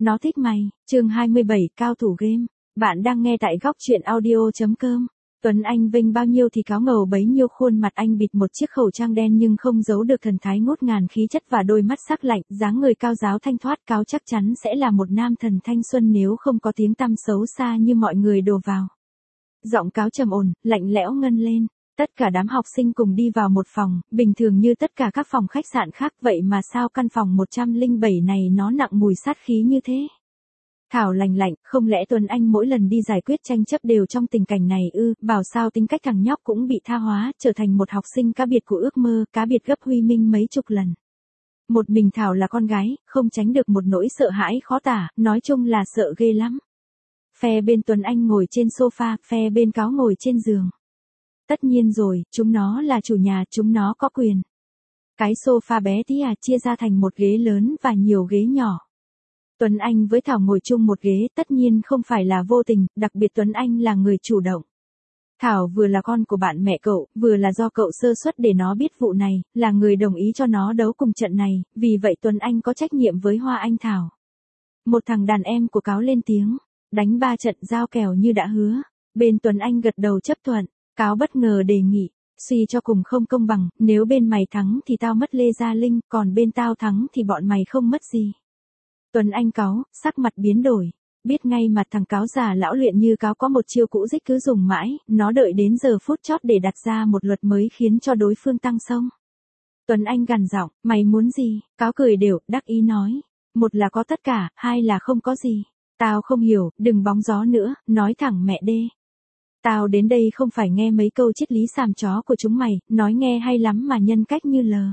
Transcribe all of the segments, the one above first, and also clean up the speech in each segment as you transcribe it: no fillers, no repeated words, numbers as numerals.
Nó thích mày. Chương 27, cao thủ game. Bạn đang nghe tại góc truyện audio.com. Tuấn Anh vinh bao nhiêu thì cáo ngầu bấy nhiêu, khuôn mặt anh bịt một chiếc khẩu trang đen nhưng không giấu được thần thái ngút ngàn khí chất và đôi mắt sắc lạnh, dáng người cao ráo thanh thoát. Cáo chắc chắn sẽ là một nam thần thanh xuân nếu không có tiếng tăm xấu xa như mọi người đổ vào. Giọng cáo trầm ổn, lạnh lẽo ngân lên. Tất cả đám học sinh cùng đi vào một phòng, bình thường như tất cả các phòng khách sạn khác, vậy mà sao căn phòng 107 này nó nặng mùi sát khí như thế? Thảo lành lạnh, không lẽ Tuấn Anh mỗi lần đi giải quyết tranh chấp đều trong tình cảnh này ư? Bảo sao tính cách thằng nhóc cũng bị tha hóa, trở thành một học sinh cá biệt của ước mơ, cá biệt gấp Huy Minh mấy chục lần. Một mình Thảo là con gái, không tránh được một nỗi sợ hãi khó tả, nói chung là sợ ghê lắm. Phe bên Tuấn Anh ngồi trên sofa, phe bên Cáo ngồi trên giường. Tất nhiên rồi, chúng nó là chủ nhà, chúng nó có quyền. Cái sofa bé tí chia ra thành một ghế lớn và nhiều ghế nhỏ. Tuấn Anh với Thảo ngồi chung một ghế, tất nhiên không phải là vô tình, đặc biệt Tuấn Anh là người chủ động. Thảo vừa là con của bạn mẹ cậu, vừa là do cậu sơ suất để nó biết vụ này, là người đồng ý cho nó đấu cùng trận này, vì vậy Tuấn Anh có trách nhiệm với Hoa Anh Thảo. Một thằng đàn em của Cáo lên tiếng, đánh 3 trận giao kèo như đã hứa. Bên Tuấn Anh gật đầu chấp thuận. Cáo bất ngờ đề nghị, suy cho cùng không công bằng, nếu bên mày thắng thì tao mất Lê Gia Linh, còn bên tao thắng thì bọn mày không mất gì. Tuấn Anh cáu, sắc mặt biến đổi, biết ngay mặt thằng Cáo già lão luyện như Cáo có một chiêu cũ dích cứ dùng mãi, nó đợi đến giờ phút chót để đặt ra một luật mới khiến cho đối phương tăng xông. Tuấn Anh gằn giọng, mày muốn gì? Cáo cười đều, đắc ý nói, một là có tất cả, hai là không có gì. Tao không hiểu, đừng bóng gió nữa, nói thẳng mẹ đê. Tao đến đây không phải nghe mấy câu triết lý xàm chó của chúng mày, nói nghe hay lắm mà nhân cách như lờ.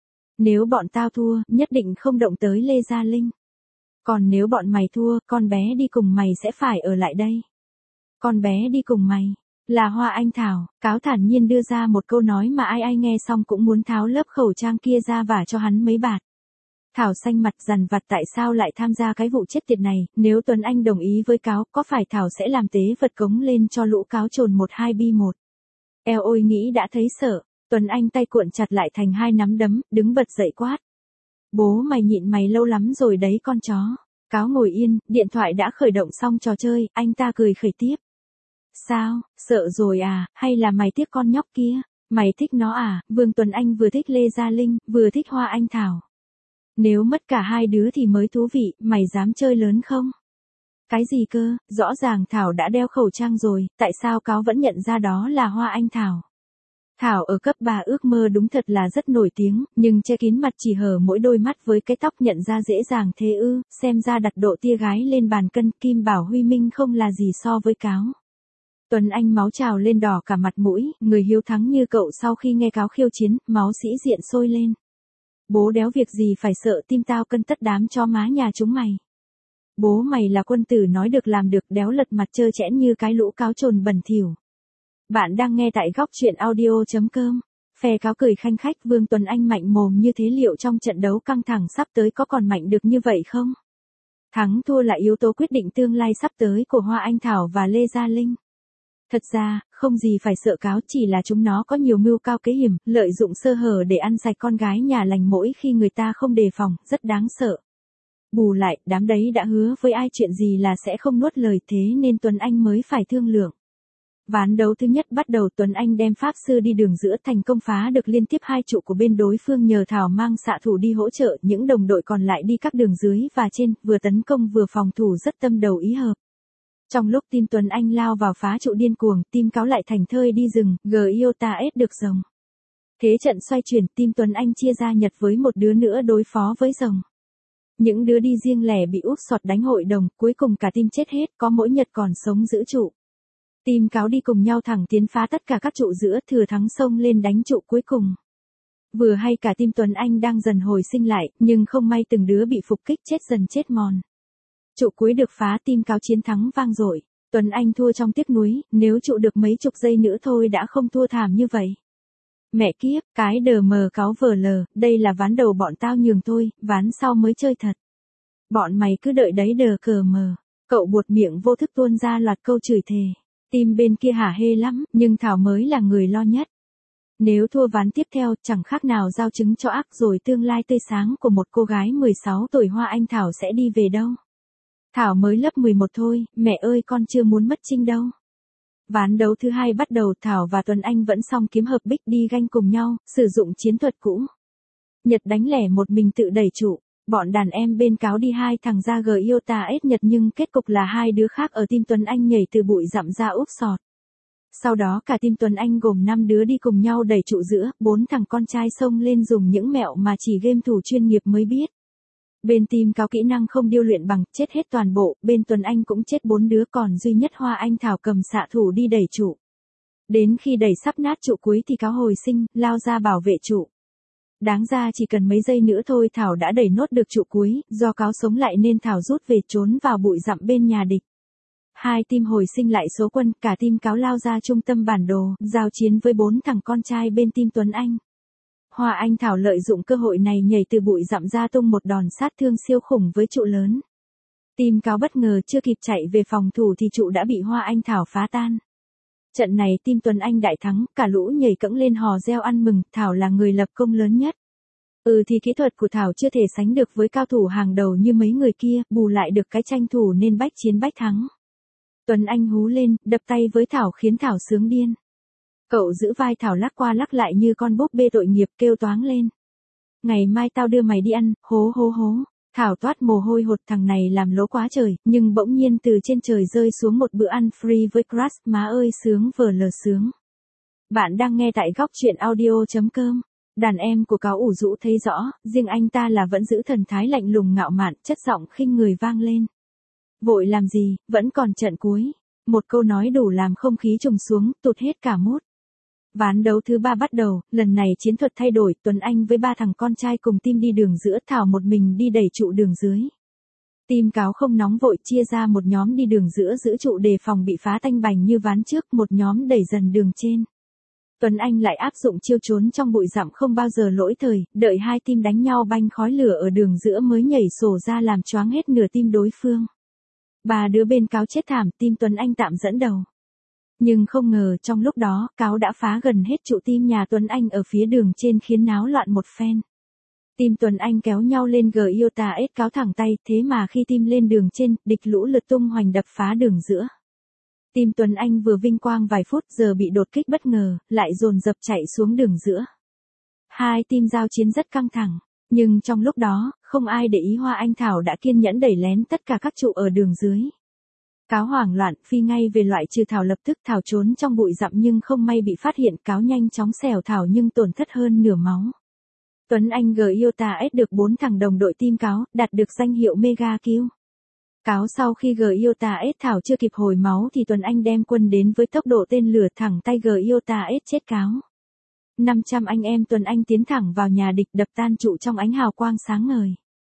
Nếu bọn tao thua, nhất định không động tới Lê Gia Linh. Còn nếu bọn mày thua, con bé đi cùng mày sẽ phải ở lại đây. Con bé đi cùng mày, là Hoa Anh Thảo. Cáo thản nhiên đưa ra một câu nói mà ai ai nghe xong cũng muốn tháo lớp khẩu trang kia ra và cho hắn mấy bạt. Thảo xanh mặt dằn vặt tại sao lại tham gia cái vụ chết tiệt này, nếu Tuấn Anh đồng ý với Cáo, có phải Thảo sẽ làm tế vật cống lên cho lũ cáo trồn 1-2 bi 1. Eo ôi nghĩ đã thấy sợ, Tuấn Anh tay cuộn chặt lại thành 2 nắm đấm, đứng bật dậy quát. Bố mày nhịn mày lâu lắm rồi đấy con chó. Cáo ngồi yên, điện thoại đã khởi động xong trò chơi, anh ta cười khởi tiếp. Sao, sợ rồi à, hay là mày tiếc con nhóc kia? Mày thích nó à? Vương Tuấn Anh vừa thích Lê Gia Linh, vừa thích Hoa Anh Thảo. Nếu mất cả hai đứa thì mới thú vị, mày dám chơi lớn không? Cái gì cơ, rõ ràng Thảo đã đeo khẩu trang rồi, tại sao Cáo vẫn nhận ra đó là Hoa Anh Thảo? Thảo ở cấp 3 ước mơ đúng thật là rất nổi tiếng, nhưng che kín mặt chỉ hở mỗi đôi mắt với cái tóc nhận ra dễ dàng thế ư, xem ra đặt độ tia gái lên bàn cân, Kim bảo Huy Minh không là gì so với Cáo. Tuấn Anh máu trào lên đỏ cả mặt mũi, người hiếu thắng như cậu sau khi nghe Cáo khiêu chiến, máu sĩ diện sôi lên. Bố đéo việc gì phải sợ, tim tao cân tất đám cho má nhà chúng mày. Bố mày là quân tử nói được làm được, đéo lật mặt trơ trẽn như cái lũ cáo trồn bẩn thỉu. Bạn đang nghe tại góc truyện audio.com. Phe Cáo cười khanh khách, Vương Tuấn Anh mạnh mồm như thế, liệu trong trận đấu căng thẳng sắp tới có còn mạnh được như vậy không? Thắng thua là yếu tố quyết định tương lai sắp tới của Hoa Anh Thảo và Lê Gia Linh. Thật ra, không gì phải sợ Cáo, chỉ là chúng nó có nhiều mưu cao kế hiểm, lợi dụng sơ hở để ăn sạch con gái nhà lành mỗi khi người ta không đề phòng, rất đáng sợ. Bù lại, đám đấy đã hứa với ai chuyện gì là sẽ không nuốt lời, thế nên Tuấn Anh mới phải thương lượng. Ván đấu thứ nhất bắt đầu, Tuấn Anh đem pháp sư đi đường giữa, thành công phá được liên tiếp 2 trụ của bên đối phương nhờ Thảo mang xạ thủ đi hỗ trợ, những đồng đội còn lại đi các đường dưới và trên, vừa tấn công vừa phòng thủ rất tâm đầu ý hợp. Trong lúc team Tuấn Anh lao vào phá trụ điên cuồng, team Cáo lại thành thơi đi rừng, Giota ép được rồng. Thế trận xoay chuyển, team Tuấn Anh chia ra Nhật với một đứa nữa đối phó với rồng. Những đứa đi riêng lẻ bị úp sọt đánh hội đồng, cuối cùng cả team chết hết, có mỗi Nhật còn sống giữ trụ. Team Cáo đi cùng nhau thẳng tiến phá tất cả các trụ giữa, thừa thắng xông lên đánh trụ cuối cùng. Vừa hay cả team Tuấn Anh đang dần hồi sinh lại, nhưng không may từng đứa bị phục kích chết dần chết mòn. Trụ cuối được phá, team Cáo chiến thắng vang dội. Tuấn Anh thua trong tiếc nuối, nếu trụ được mấy chục giây nữa thôi đã không thua thảm như vậy. Mẹ kiếp, cái đờ mờ Cáo vờ lờ, đây là ván đầu bọn tao nhường thôi, ván sau mới chơi thật. Bọn mày cứ đợi đấy đờ cờ mờ. Cậu buột miệng vô thức tuôn ra loạt câu chửi thề. Team bên kia hả hê lắm, nhưng Thảo mới là người lo nhất. Nếu thua ván tiếp theo, chẳng khác nào giao trứng cho ác, rồi tương lai tươi sáng của một cô gái 16 tuổi Hoa Anh Thảo sẽ đi về đâu. Thảo mới lớp 11 thôi, mẹ ơi con chưa muốn mất Trinh đâu. Ván đấu thứ hai bắt đầu, Thảo và Tuấn Anh vẫn song kiếm hợp bích đi ganh cùng nhau, sử dụng chiến thuật cũ. Nhật đánh lẻ một mình tự đẩy trụ, bọn đàn em bên cáo đi hai thằng ra gờ yêu ta ết Nhật nhưng kết cục là hai đứa khác ở team Tuấn Anh nhảy từ bụi dặm ra úp sọt. Sau đó cả team Tuấn Anh gồm 5 đứa đi cùng nhau đẩy trụ giữa, 4 thằng con trai xông lên dùng những mẹo mà chỉ game thủ chuyên nghiệp mới biết. Bên team cáo kỹ năng không điêu luyện bằng, chết hết toàn bộ, bên Tuấn Anh cũng chết 4 đứa còn duy nhất Hoa Anh Thảo cầm xạ thủ đi đẩy trụ. Đến khi đẩy sắp nát trụ cuối thì cáo hồi sinh, lao ra bảo vệ trụ. Đáng ra chỉ cần mấy giây nữa thôi Thảo đã đẩy nốt được trụ cuối, do cáo sống lại nên Thảo rút về trốn vào bụi dặm bên nhà địch. Hai team hồi sinh lại số quân, cả team cáo lao ra trung tâm bản đồ, giao chiến với 4 thằng con trai bên team Tuấn Anh. Hoa Anh Thảo lợi dụng cơ hội này nhảy từ bụi dặm ra tung một đòn sát thương siêu khủng với trụ lớn. Team cáo bất ngờ chưa kịp chạy về phòng thủ thì trụ đã bị Hoa Anh Thảo phá tan. Trận này team Tuấn Anh đại thắng, cả lũ nhảy cẫng lên hò reo ăn mừng, Thảo là người lập công lớn nhất. Thì kỹ thuật của Thảo chưa thể sánh được với cao thủ hàng đầu như mấy người kia, bù lại được cái tranh thủ nên bách chiến bách thắng. Tuấn Anh hú lên, đập tay với Thảo khiến Thảo sướng điên. Cậu giữ vai Thảo lắc qua lắc lại như con búp bê tội nghiệp kêu toáng lên. Ngày mai tao đưa mày đi ăn, hố hố hố. Thảo toát mồ hôi hột, thằng này làm lố quá trời, nhưng bỗng nhiên từ trên trời rơi xuống một bữa ăn free với Crush, má ơi sướng vờ lờ sướng. Bạn đang nghe tại góc truyện audio.com. Đàn em của cáo ủ rũ thấy rõ, riêng anh ta là vẫn giữ thần thái lạnh lùng ngạo mạn, chất giọng khinh người vang lên. Vội làm gì, vẫn còn trận cuối. Một câu nói đủ làm không khí trùng xuống, tụt hết cả mút. Ván đấu thứ 3 bắt đầu, lần này chiến thuật thay đổi, Tuấn Anh với 3 thằng con trai cùng team đi đường giữa, Thảo một mình đi đẩy trụ đường dưới. Team cáo không nóng vội chia ra một nhóm đi đường giữa giữ trụ đề phòng bị phá tanh bành như ván trước, một nhóm đẩy dần đường trên. Tuấn Anh lại áp dụng chiêu trốn trong bụi dặm không bao giờ lỗi thời, đợi hai team đánh nhau banh khói lửa ở đường giữa mới nhảy sổ ra làm choáng hết nửa team đối phương. 3 đứa bên cáo chết thảm, team Tuấn Anh tạm dẫn đầu. Nhưng không ngờ trong lúc đó, cáo đã phá gần hết trụ team nhà Tuấn Anh ở phía đường trên khiến náo loạn một phen. Team Tuấn Anh kéo nhau lên Iota S cáo thẳng tay, thế mà khi team lên đường trên, địch lũ lượt tung hoành đập phá đường giữa. Team Tuấn Anh vừa vinh quang vài phút giờ bị đột kích bất ngờ, lại dồn dập chạy xuống đường giữa. Hai team giao chiến rất căng thẳng, nhưng trong lúc đó, không ai để ý Hoa Anh Thảo đã kiên nhẫn đẩy lén tất cả các trụ ở đường dưới. Cáo hoảng loạn, phi ngay về loại trừ Thảo, lập tức Thảo trốn trong bụi dặm nhưng không may bị phát hiện, cáo nhanh chóng xẻo Thảo nhưng tổn thất hơn nửa máu. Tuấn Anh Iota S được 4 thằng đồng đội team cáo, đạt được danh hiệu Mega Kill. Cáo sau khi Iota S Thảo chưa kịp hồi máu thì Tuấn Anh đem quân đến với tốc độ tên lửa thẳng tay Iota S chết cáo. 500 anh em Tuấn Anh tiến thẳng vào nhà địch đập tan trụ trong ánh hào quang sáng ngời.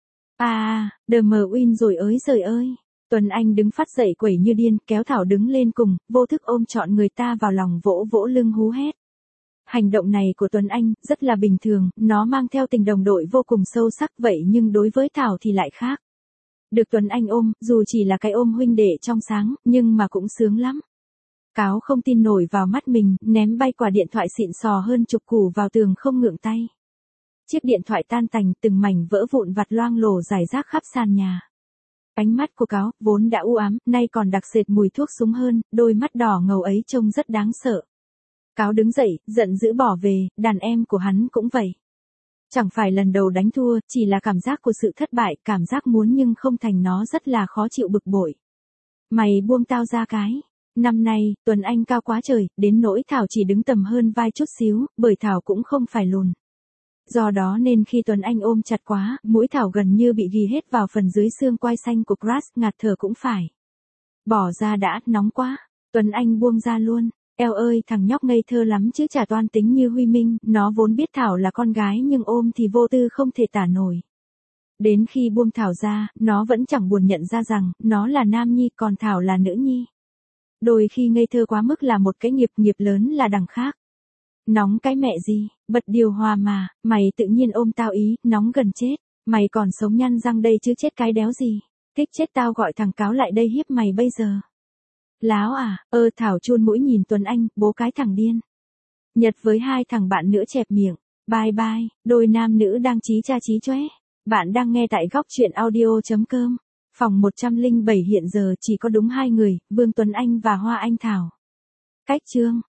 The win rồi ới giời ơi. Tuấn Anh đứng phát dậy quẩy như điên, kéo Thảo đứng lên cùng, vô thức ôm trọn người ta vào lòng vỗ vỗ lưng hú hét. Hành động này của Tuấn Anh rất là bình thường, nó mang theo tình đồng đội vô cùng sâu sắc, vậy nhưng đối với Thảo thì lại khác. Được Tuấn Anh ôm, dù chỉ là cái ôm huynh đệ trong sáng, nhưng mà cũng sướng lắm. Cáo không tin nổi vào mắt mình, ném bay quả điện thoại xịn sò hơn chục củ vào tường không ngượng tay. Chiếc điện thoại tan tành, từng mảnh vỡ vụn vặt loang lổ rải rác khắp sàn nhà. Ánh mắt của cáo, vốn đã u ám, nay còn đặc sệt mùi thuốc súng hơn, đôi mắt đỏ ngầu ấy trông rất đáng sợ. Cáo đứng dậy, giận dữ bỏ về, đàn em của hắn cũng vậy. Chẳng phải lần đầu đánh thua, chỉ là cảm giác của sự thất bại, cảm giác muốn nhưng không thành, nó rất là khó chịu bực bội. Mày buông tao ra cái. Năm nay, Tuấn Anh cao quá trời, đến nỗi Thảo chỉ đứng tầm hơn vai chút xíu, bởi Thảo cũng không phải lùn. Do đó nên khi Tuấn Anh ôm chặt quá, mũi Thảo gần như bị ghi hết vào phần dưới xương quai xanh của Crush, ngạt thở cũng phải. Bỏ ra đã, nóng quá. Tuấn Anh buông ra luôn. Eo ơi, thằng nhóc ngây thơ lắm chứ chả toan tính như Huy Minh, nó vốn biết Thảo là con gái nhưng ôm thì vô tư không thể tả nổi. Đến khi buông Thảo ra, nó vẫn chẳng buồn nhận ra rằng, nó là nam nhi còn Thảo là nữ nhi. Đôi khi ngây thơ quá mức là một cái nghiệp lớn là đằng khác. Nóng cái mẹ gì, bật điều hòa mà, mày tự nhiên ôm tao ý, nóng gần chết, mày còn sống nhăn răng đây chứ chết cái đéo gì, thích chết tao gọi thằng cáo lại đây hiếp mày bây giờ. Láo à, Thảo chun mũi nhìn Tuấn Anh, bố cái thằng điên. Nhật với hai thằng bạn nữa chẹp miệng, bye bye, đôi nam nữ đang chí cha chí chóe. Bạn đang nghe tại góc truyện audio.com. Phòng 107 hiện giờ chỉ có đúng 2 người, Vương Tuấn Anh và Hoa Anh Thảo. Cách chương